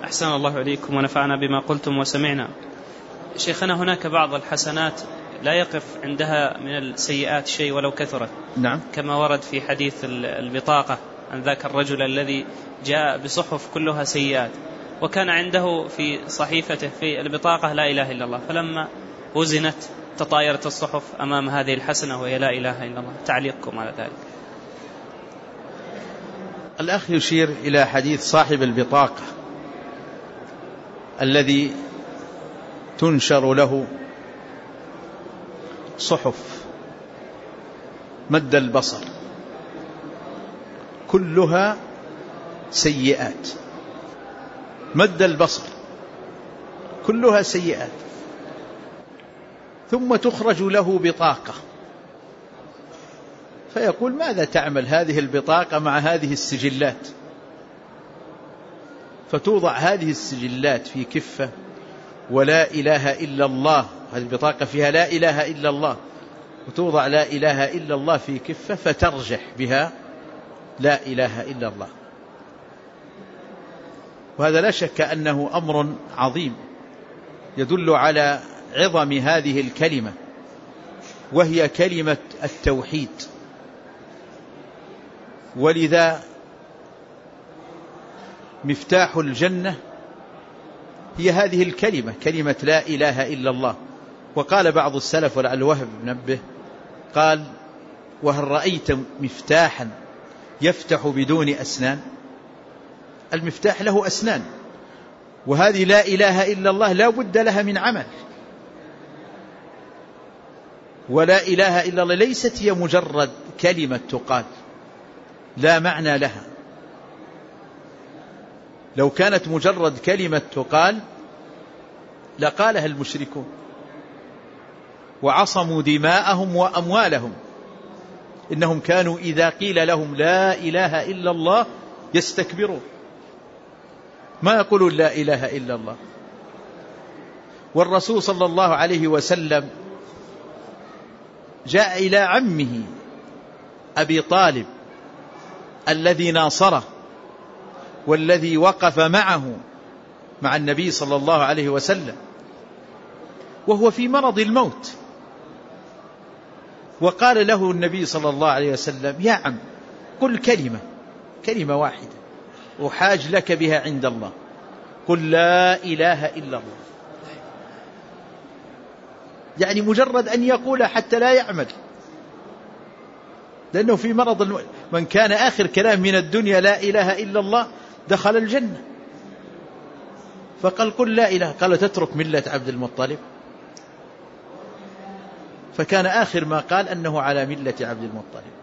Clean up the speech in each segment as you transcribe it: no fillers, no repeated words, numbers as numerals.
أحسن الله عليكم ونفعنا بما قلتم وسمعنا. شيخنا، هناك بعض الحسنات لا يقف عندها من السيئات شيء ولو كثرت. نعم. كما ورد في حديث البطاقة عن ذاك الرجل الذي جاء بصحف كلها سيئات، وكان عنده في صحيفته في البطاقة لا إله إلا الله، فلما وزنت تطايرت الصحف أمام هذه الحسنة وهي لا إله إلا الله. تعليقكم على ذلك؟ الأخ يشير إلى حديث صاحب البطاقة الذي تنشر له صحف مد البصر كلها سيئات، مد البصر كلها سيئات، ثم تخرج له بطاقة فيقول ماذا تعمل هذه البطاقة مع هذه السجلات؟ فتوضع هذه السجلات في كفة ولا إله إلا الله، هذه البطاقة فيها لا إله إلا الله، وتوضع لا إله إلا الله في كفة فترجح بها لا إله إلا الله. وهذا لا شك أنه أمر عظيم يدل على عظم هذه الكلمة، وهي كلمة التوحيد. ولذا مفتاح الجنة هي هذه الكلمة، كلمة لا إله إلا الله. وقال بعض السلف ولعل وهب نبه قال: وهل رأيت مفتاحا يفتح بدون أسنان؟ المفتاح له أسنان، وهذه لا إله إلا الله لا بد لها من عمل. ولا إله إلا الله ليست هي مجرد كلمة تقال لا معنى لها. لو كانت مجرد كلمة تقال لقالها المشركون وعصموا دماءهم وأموالهم، إنهم كانوا إذا قيل لهم لا إله إلا الله يستكبرون، ما يقولون لا إله إلا الله. والرسول صلى الله عليه وسلم جاء إلى عمه أبي طالب الذي ناصره والذي وقف معه مع النبي صلى الله عليه وسلم وهو في مرض الموت، وقال له النبي صلى الله عليه وسلم: يا عم، قل كلمة واحدة أحاج لك بها عند الله، قل لا إله إلا الله. يعني مجرد أن يقول حتى لا يعمل، لأنه في مرض من كان آخر كلام من الدنيا لا إله إلا الله دخل الجنة. فقال: قل لا إله. قال: تترك ملة عبد المطلب؟ فكان آخر ما قال أنه على ملة عبد المطلب.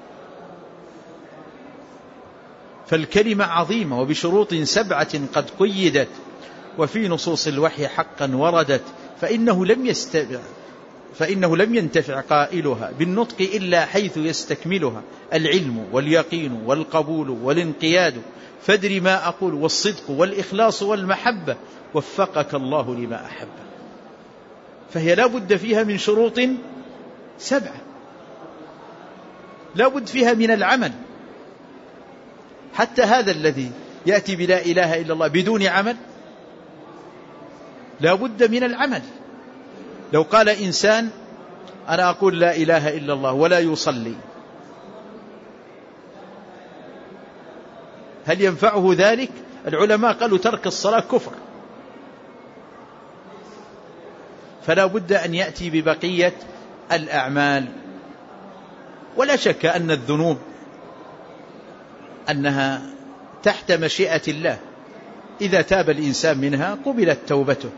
فالكلمة عظيمة وبشروط 7 قد قيدت، وفي نصوص الوحي حقا وردت، فإنه لم ينتفع قائلها بالنطق إلا حيث يستكملها العلم واليقين والقبول والانقياد، فادر ما أقول، والصدق والإخلاص والمحبة، وفقك الله لما أحب. فهي لا بد فيها من شروط 7، لا بد فيها من العمل. حتى هذا الذي يأتي بلا إله إلا الله بدون عمل لا بد من العمل. لو قال إنسان: أنا أقول لا إله إلا الله ولا يصلي، هل ينفعه ذلك؟ العلماء قالوا: ترك الصلاة كفر. فلا بد أن يأتي ببقية الأعمال. ولا شك أن الذنوب أنها تحت مشيئة الله، إذا تاب الإنسان منها قبلت توبته.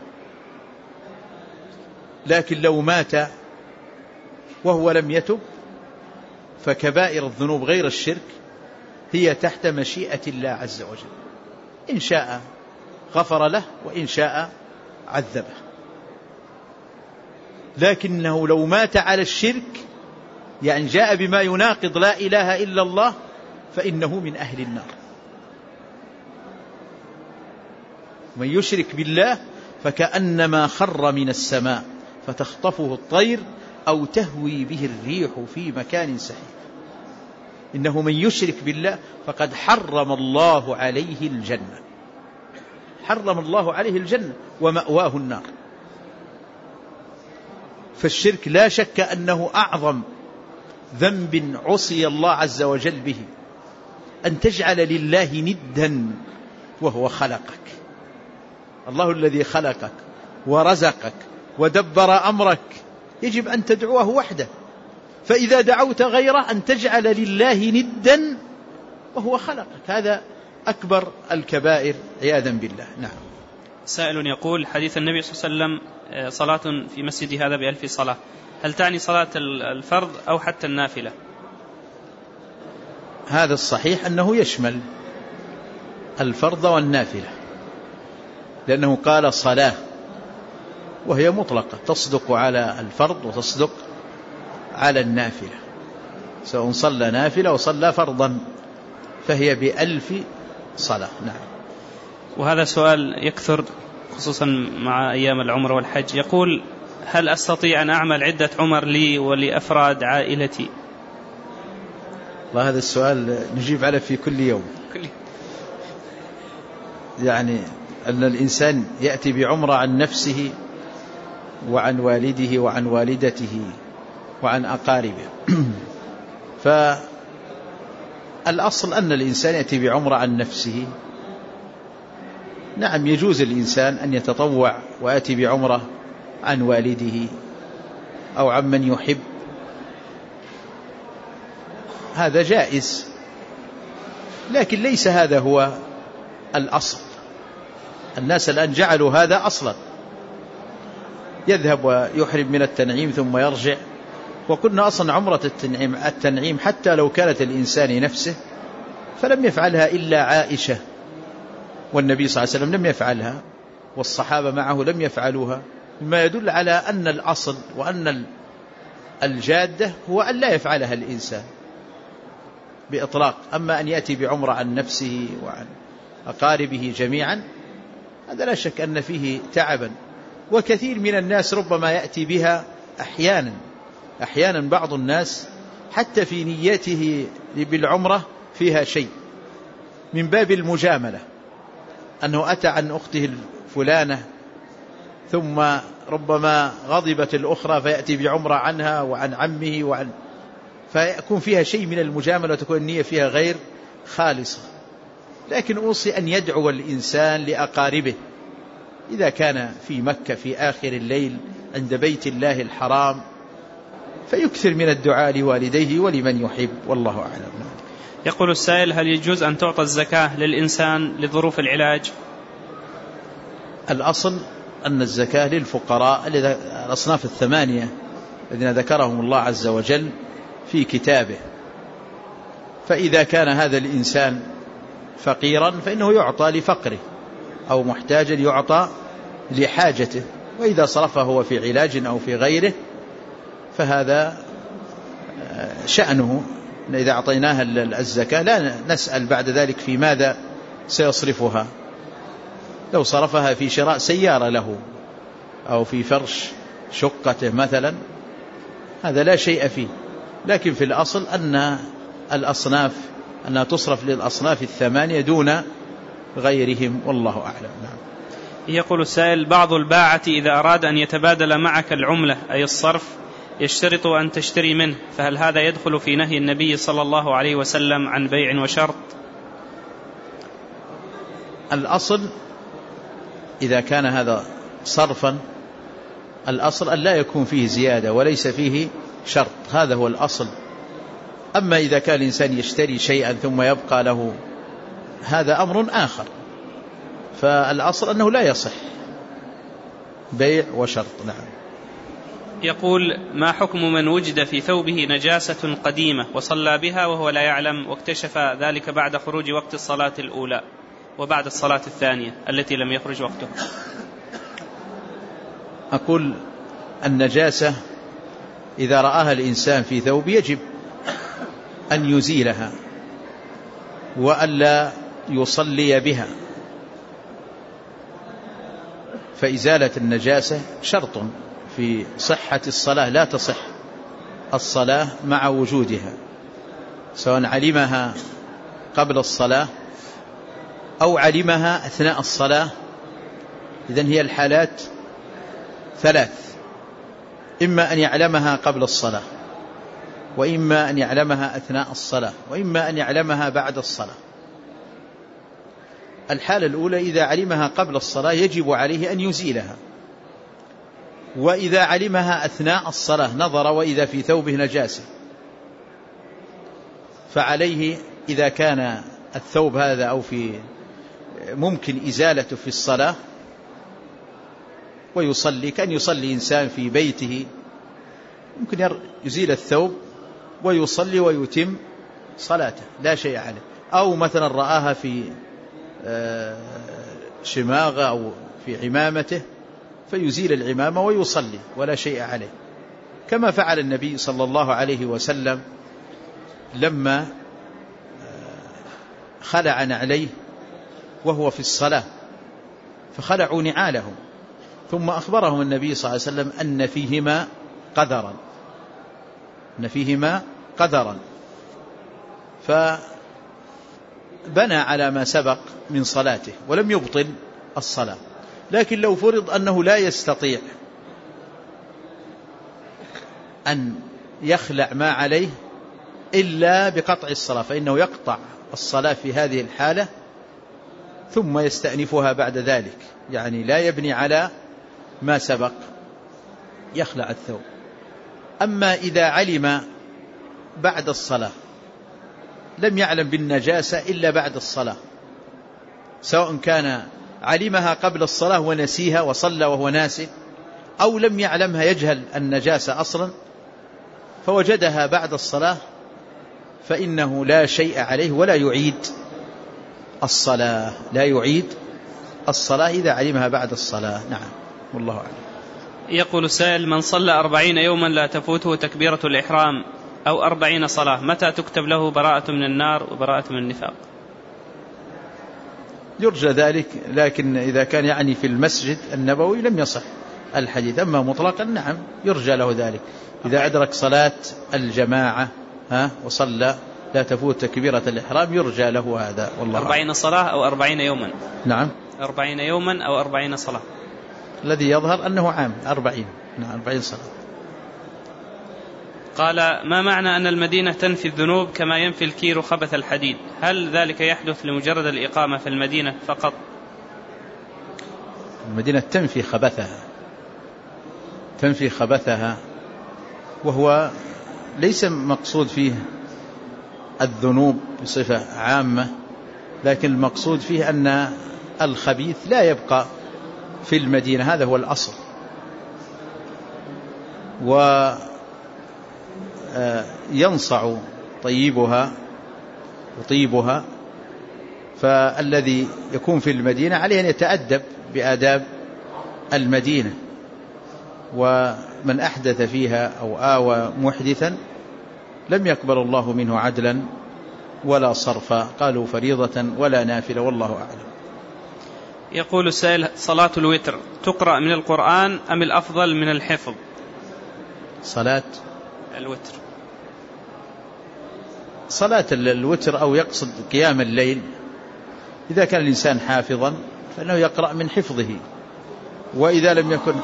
لكن لو مات وهو لم يتب فكبائر الذنوب غير الشرك هي تحت مشيئة الله عز وجل، إن شاء غفر له وإن شاء عذبه. لكنه لو مات على الشرك، يعني جاء بما يناقض لا إله إلا الله، فإنه من أهل النار. من يشرك بالله فكأنما خر من السماء فتخطفه الطير أو تهوي به الريح في مكان سحيق. إنه من يشرك بالله فقد حرم الله عليه الجنة. حرم الله عليه الجنة ومأواه النار. فالشرك لا شك أنه أعظم ذنب عصي الله عز وجل به، أن تجعل لله ندا وهو خلقك. الله الذي خلقك ورزقك ودبر أمرك يجب أن تدعوه وحده، فإذا دعوت غيره أن تجعل لله ندا وهو خلقك، هذا أكبر الكبائر عياذا بالله. نعم. سائل يقول: حديث النبي صلى الله عليه وسلم صلاة في مسجد هذا ب1000 صلاة، هل تعني صلاة الفرض أو حتى النافلة؟ هذا الصحيح أنه يشمل الفرض والنافلة، لأنه قال صلاة وهي مطلقة تصدق على الفرض وتصدق على النافلة، سواء صلى نافلة وصلى فرضا فهي ب1000 صلاة. نعم. وهذا سؤال يكثر خصوصا مع أيام العمر والحج، يقول: هل أستطيع أن أعمل عدة عمر لي ولأفراد عائلتي؟ والله هذا السؤال نجيب عليه في كل يوم. يعني أن الإنسان يأتي بعمرة عن نفسه وعن والده وعن والدته وعن أقاربه. فالأصل أن الإنسان يأتي بعمرة عن نفسه. نعم، يجوز الإنسان أن يتطوع ويأتي بعمرة عن والده أو عن من يحب، هذا جائز، لكن ليس هذا هو الأصل. الناس الآن جعلوا هذا أصلا، يذهب ويحرم من التنعيم ثم يرجع. وكنا أصلا عمرة التنعيم حتى لو كانت الإنسان نفسه فلم يفعلها إلا عائشة، والنبي صلى الله عليه وسلم لم يفعلها، والصحابة معه لم يفعلوها، ما يدل على أن الأصل وأن الجادة هو أن لا يفعلها الإنسان بإطلاق. أما أن يأتي بعمرة عن نفسه وعن أقاربه جميعا هذا لا شك أن فيه تعبا، وكثير من الناس ربما يأتي بها أحيانا بعض الناس حتى في نيته بالعمرة فيها شيء من باب المجاملة، أنه أتى عن أخته الفلانة ثم ربما غضبت الأخرى فيأتي بعمرة عنها وعن عمه فيكون فيها شيء من المجاملة وتكون النية فيها غير خالصة. لكن أوصي أن يدعو الإنسان لأقاربه إذا كان في مكة في آخر الليل عند بيت الله الحرام، فيكثر من الدعاء لوالديه ولمن يحب، والله أعلم. يقول السائل: هل يجوز أن تعطى الزكاة للإنسان لظروف العلاج؟ الأصل أن الزكاة للفقراء الأصناف 8 الذين ذكرهم الله عز وجل في كتابه، فإذا كان هذا الإنسان فقيرا فإنه يعطى لفقره، أو محتاجا يعطى لحاجته، وإذا صرفه هو في علاج أو في غيره فهذا شأنه. إذا أعطيناها الزكاة لا نسأل بعد ذلك في ماذا سيصرفها، لو صرفها في شراء سيارة له أو في فرش شقته مثلا هذا لا شيء فيه، لكن في الأصل أن الأصناف أنها تصرف للأصناف 8 دون غيرهم، والله أعلم. نعم. يقول السائل: بعض الباعة إذا أراد أن يتبادل معك العملة أي الصرف يشترط أن تشتري منه، فهل هذا يدخل في نهي النبي صلى الله عليه وسلم عن بيع وشرط؟ الأصل إذا كان هذا صرفا الأصل أن لا يكون فيه زيادة وليس فيه شرط، هذا هو الأصل. أما إذا كان الإنسان يشتري شيئا ثم يبقى له هذا أمر آخر، فالأصل أنه لا يصح بيع وشرط. نعم. يقول: ما حكم من وجد في ثوبه نجاسة قديمة وصلى بها وهو لا يعلم، واكتشف ذلك بعد خروج وقت الصلاة الأولى وبعد الصلاة الثانية التي لم يخرج وقتها؟ أقول النجاسة إذا رآها الإنسان في ثوب يجب أن يزيلها وألا يصلي بها، فإزالة النجاسة شرط في صحة الصلاة، لا تصح الصلاة مع وجودها، سواء علمها قبل الصلاة أو علمها أثناء الصلاة إذن هي الحالات ثلاث: إما أن يعلمها قبل الصلاة، وإما أن يعلمها أثناء الصلاة، وإما أن يعلمها بعد الصلاة. الحالة الأولى إذا علمها قبل الصلاة يجب عليه أن يزيلها، وإذا علمها أثناء الصلاة نظر وإذا في ثوبه نجاسة، فعليه إذا كان الثوب هذا أو في ممكن إزالته في الصلاة ويصلي، كان يصلي إنسان في بيته ممكن يزيل الثوب ويصلي ويتم صلاته لا شيء عليه. أو مثلا رآها في شماغة أو في عمامته فيزيل العمامة ويصلي ولا شيء عليه، كما فعل النبي صلى الله عليه وسلم لما خلع نعليه وهو في الصلاة، فخلعوا نعالهم، ثم أخبرهم النبي صلى الله عليه وسلم أن فيهما قدرا، فبنى على ما سبق من صلاته ولم يبطل الصلاة. لكن لو فرض أنه لا يستطيع أن يخلع ما عليه إلا بقطع الصلاة، فإنه يقطع الصلاة في هذه الحالة ثم يستأنفها بعد ذلك، يعني لا يبني على ما سبق، يخلع الثوب. أما إذا علم بعد الصلاة، لم يعلم بالنجاسة إلا بعد الصلاة، سواء كان علمها قبل الصلاة ونسيها وصلى وهو ناسي، أو لم يعلمها يجهل النجاسة أصلا فوجدها بعد الصلاة، فإنه لا شيء عليه ولا يعيد الصلاة، إذا علمها بعد الصلاة. نعم، والله أعلم. يقول السائل: من صلى 40 يوما لا تفوته تكبيرة الإحرام أو 40 صلاة، متى تكتب له براءة من النار وبراءة من النفاق؟ يرجى ذلك، لكن إذا كان يعني في المسجد النبوي لم يصح الحديث. أما مطلقا نعم يرجى له ذلك، إذا أدرك صلاة الجماعة وصلى لا تفوت تكبيرة الإحرام يرجى له هذا، والله 40 صلاة أو 40 يوما؟ نعم، 40 يوما أو 40 صلاة. الذي يظهر أنه عام 40. نعم، 40 صلاة. قال: ما معنى أن المدينة تنفي الذنوب كما ينفي الكير خبث الحديد؟ هل ذلك يحدث لمجرد الإقامة في المدينة فقط؟ المدينة تنفي خبثها، وهو ليس مقصود فيه الذنوب بصفة عامة، لكن المقصود فيه أن الخبيث لا يبقى في المدينة، هذا هو الأصل. وينصع طيبها، فالذي يكون في المدينة عليه أن يتأدب بآداب المدينة، ومن أحدث فيها أو آوى محدثا لم يقبل الله منه عدلا ولا صرفا، قالوا فريضة ولا نافلة، والله أعلم. يقول السائل: صلاة الوتر تقرأ من القرآن أم الأفضل من الحفظ؟ صلاة الوتر أو يقصد قيام الليل، إذا كان الإنسان حافظا فإنه يقرأ من حفظه، وإذا لم يكن.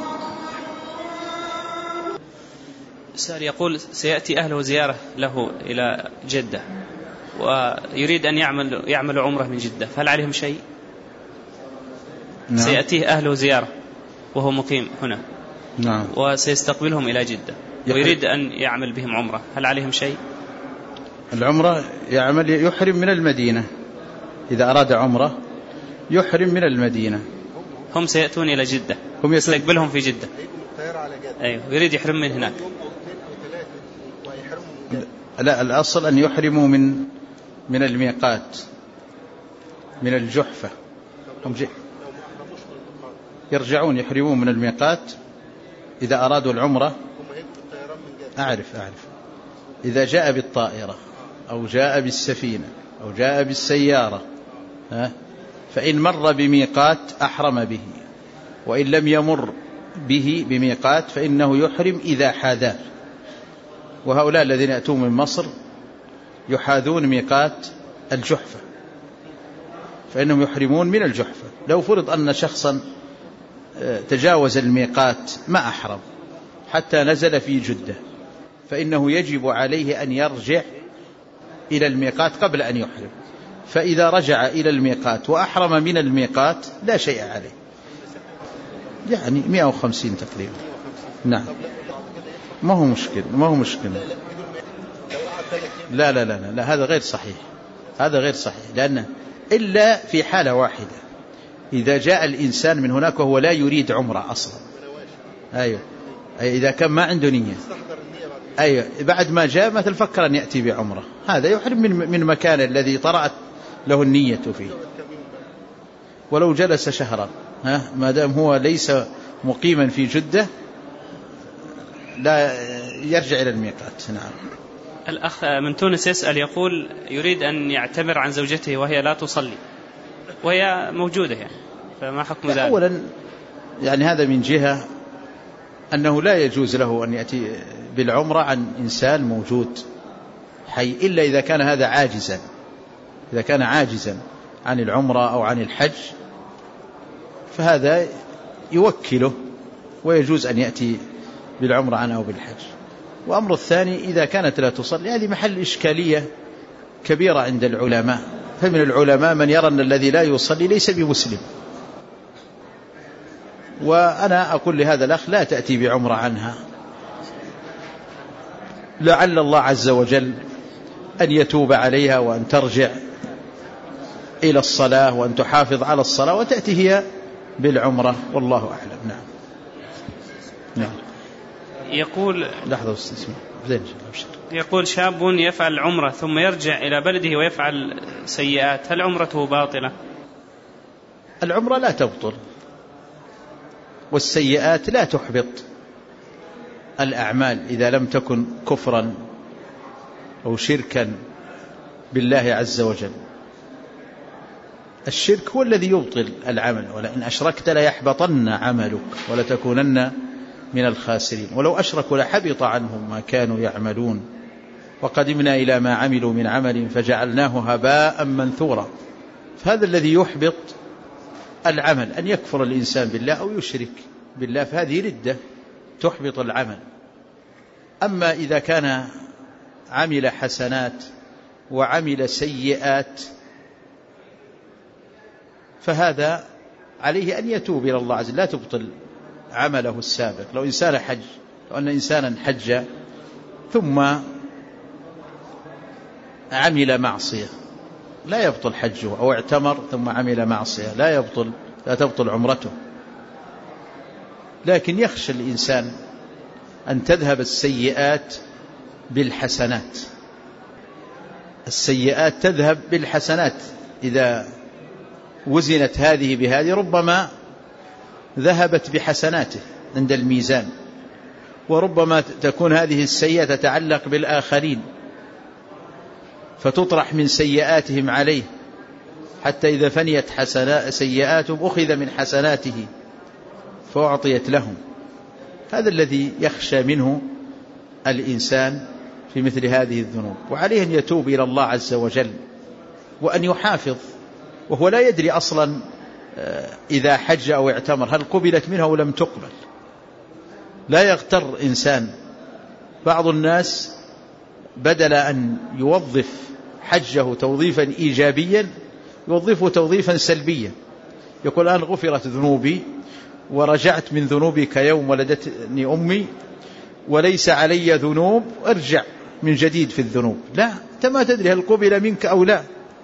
السائل يقول: سيأتي أهله زيارة له إلى جدة ويريد أن يعمل عمره من جدة، فهل عليهم شيء؟ نعم. سيأتيه أهله زيارة وهو مقيم هنا، نعم، وسيستقبلهم إلى جدة ويريد أن يعمل بهم عمره، هل عليهم شيء؟ العمرة يحرم من المدينة، إذا أراد عمره يحرم من المدينة. هم سيأتون إلى جدة، يستقبلهم في جدة، أيوه، يريد يحرم من هناك. لا، الأصل أن يحرموا من الميقات، من الجحفة، يرجعون يحرمون من الميقات إذا أرادوا العمرة. أعرف إذا جاء بالطائرة أو جاء بالسفينة أو جاء بالسيارة فإن مر بميقات أحرم به، وإن لم يمر به بميقات فإنه يحرم إذا حاذاه. وهؤلاء الذين يأتون من مصر يحاذون ميقات الجحفة، فإنهم يحرمون من الجحفة. لو فرض أن شخصا تجاوز الميقات ما أحرم حتى نزل في جدة، فإنه يجب عليه أن يرجع إلى الميقات قبل أن يحرم. فإذا رجع إلى الميقات وأحرم من الميقات لا شيء عليه، يعني 150 تقريبا. نعم، ما هو مشكلة. لا هذا غير صحيح، لأنه إلا في حالة واحدة، إذا جاء الإنسان من هناك وهو لا يريد عمرة أصلا. أيوة، إذا كان ما عنده نية، أيوة، بعد ما جاء مثل فكر أن يأتي بعمرة، هذا يحرم من مكان الذي طرأت له النية فيه، ولو جلس شهرا ما دام هو ليس مقيما في جدة لا يرجع إلى الميقات. نعم. الأخ من تونس يسأل يقول يريد أن يعتمر عن زوجته وهي لا تصلي وهي موجودة، يعني فما حكم ذلك؟ أولا يعني هذا من جهة أنه لا يجوز له أن يأتي بالعمرة عن إنسان موجود حي، إلا إذا كان هذا عاجزا، إذا كان عاجزا عن العمرة أو عن الحج فهذا يوكله ويجوز أن يأتي بالعمرة عنه أو بالحج. وأمر الثاني إذا كانت لا تصلي، هذه محل إشكالية كبيرة عند العلماء، فمن العلماء من يرى أن الذي لا يصلي ليس بمسلم، وأنا أقول لهذا الأخ لا تأتي بعمرة عنها، لعل الله عز وجل أن يتوب عليها وأن ترجع إلى الصلاة وأن تحافظ على الصلاة وتأتي هي بالعمرة، والله أعلم. نعم. يقول لحظة استسمع. يقول شاب يفعل العمرة ثم يرجع إلى بلده ويفعل سيئات، هل عمرته باطلة؟ العمرة لا تبطل، والسيئات لا تحبط الأعمال إذا لم تكن كفرا أو شركا بالله عز وجل. الشرك هو الذي يبطل العمل، ولئن أشركت ليحبطن عملك ولتكونن من الخاسرين، ولو أشركوا لحبط عنهم ما كانوا يعملون وقدمنا إلى ما عملوا من عمل فجعلناه هباء منثورا. فهذا الذي يحبط العمل، أن يكفر الإنسان بالله أو يشرك بالله، فهذه ردة تحبط العمل. أما إذا كان عمل حسنات وعمل سيئات فهذا عليه أن يتوب إلى الله عز وجل، لا تبطل عمله السابق. لو أن إنسانا حج ثم عمل معصية لا يبطل حجه، أو اعتمر ثم عمل معصية لا تبطل عمرته، لكن يخشى الإنسان أن تذهب السيئات بالحسنات. السيئات تذهب بالحسنات، إذا وزنت هذه بهذه ربما ذهبت بحسناته عند الميزان، وربما تكون هذه السيئة تتعلق بالآخرين فتطرح من سيئاتهم عليه، حتى إذا فنيت سيئاتهم أخذ من حسناته فأعطيت لهم. هذا الذي يخشى منه الإنسان في مثل هذه الذنوب، وعليه أن يتوب إلى الله عز وجل وأن يحافظ، وهو لا يدري أصلا إذا حج أو اعتمر هل قبلت منه أو لم تقبل. لا يغتر إنسان. بعض الناس بدل أن يوظف حجه توظيفا إيجابيا يوظفه توظيفا سلبيا، يقول الآن غفرت ذنوبي ورجعت من ذنوبي كيوم ولدتني أمي وليس علي ذنوب، ارجع من جديد في الذنوب. لا، أنت ما تدري هل قبل منك أو لا.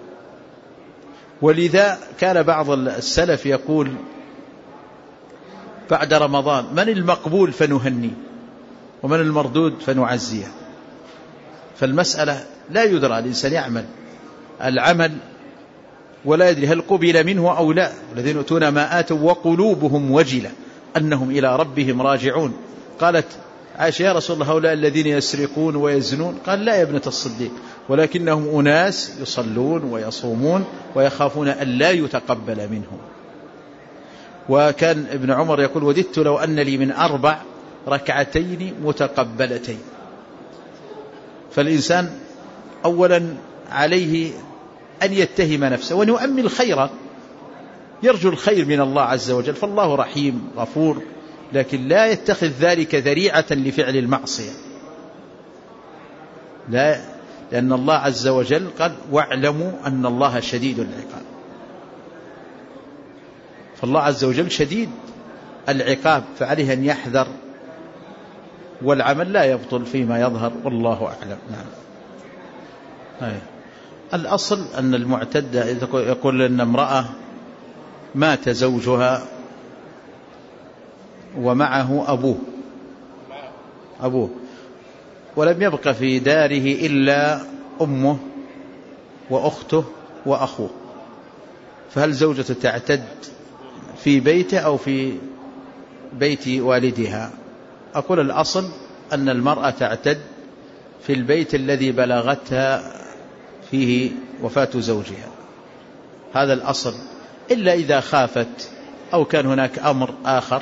ولذا كان بعض السلف يقول بعد رمضان من المقبول فنهني ومن المردود فنعزيه. فالمسألة لا يدرى، الإنسان يعمل العمل ولا يدري هل قبل منه أو لا. الذين يؤتون ما آتوا وقلوبهم وجلة أنهم إلى ربهم راجعون. قالت عائشة يا رسول الله هؤلاء الذين يسرقون ويزنون؟ قال لا يا ابنة الصديق، ولكنهم أناس يصلون ويصومون ويخافون أن لا يتقبل منهم. وكان ابن عمر يقول وددت لو أن لي من 4 ركعتين متقبلتين. فالإنسان أولا عليه أن يتهم نفسه وأن يؤمل خيرا، يرجو الخير من الله عز وجل، فالله رحيم غفور، لكن لا يتخذ ذلك ذريعة لفعل المعصية، لا، لأن الله عز وجل قال واعلموا أن الله شديد العقاب، فالله عز وجل شديد العقاب، فعليه أن يحذر، والعمل لا يبطل فيما يظهر، والله أعلم. نعم. الأصل أن المعتدة يقول أن امرأة مات زوجها ومعه أبوه ولم يبق في داره إلا أمه وأخته وأخوه، فهل زوجته تعتد في بيته أو في بيت والدها؟ أقول الأصل أن المرأة تعتد في البيت الذي بلغتها فيه وفاة زوجها، هذا الأصل، إلا إذا خافت أو كان هناك أمر آخر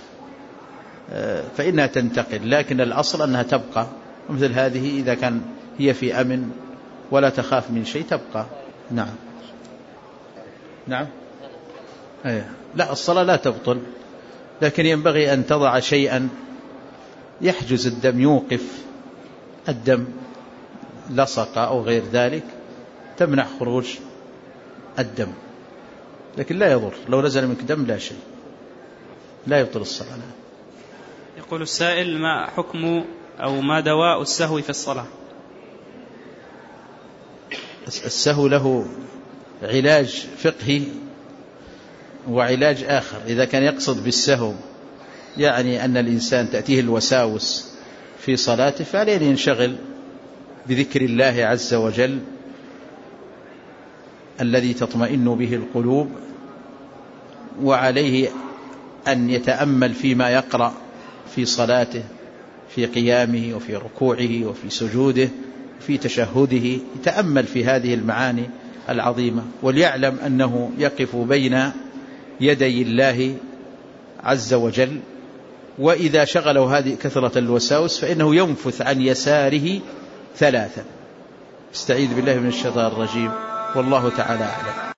فإنها تنتقل، لكن الأصل أنها تبقى، مثل هذه إذا كان هي في أمن ولا تخاف من شيء تبقى. نعم. نعم. لا، الصلاة لا تبطل، لكن ينبغي أن تضع شيئا يحجز الدم، يوقف الدم، لصق أو غير ذلك، تمنع خروج الدم، لكن لا يضر، لو نزل منك دم لا شيء، لا يبطل الصلاة. يقول السائل: ما حكم أو ما دواء السهو في الصلاة؟ السهو له علاج فقهي وعلاج آخر. إذا كان يقصد بالسهو يعني أن الإنسان تأتيه الوساوس في صلاته، فعليه أن ينشغل بذكر الله عز وجل الذي تطمئن به القلوب، وعليه أن يتأمل فيما يقرأ في صلاته، في قيامه وفي ركوعه وفي سجوده وفي تشهده، يتأمل في هذه المعاني العظيمة، وليعلم أنه يقف بين يدي الله عز وجل، وإذا شغله هذه كثرة الوساوس فإنه ينفث عن يساره 3. استعيذ بالله من الشيطان الرجيم، والله تعالى أعلم.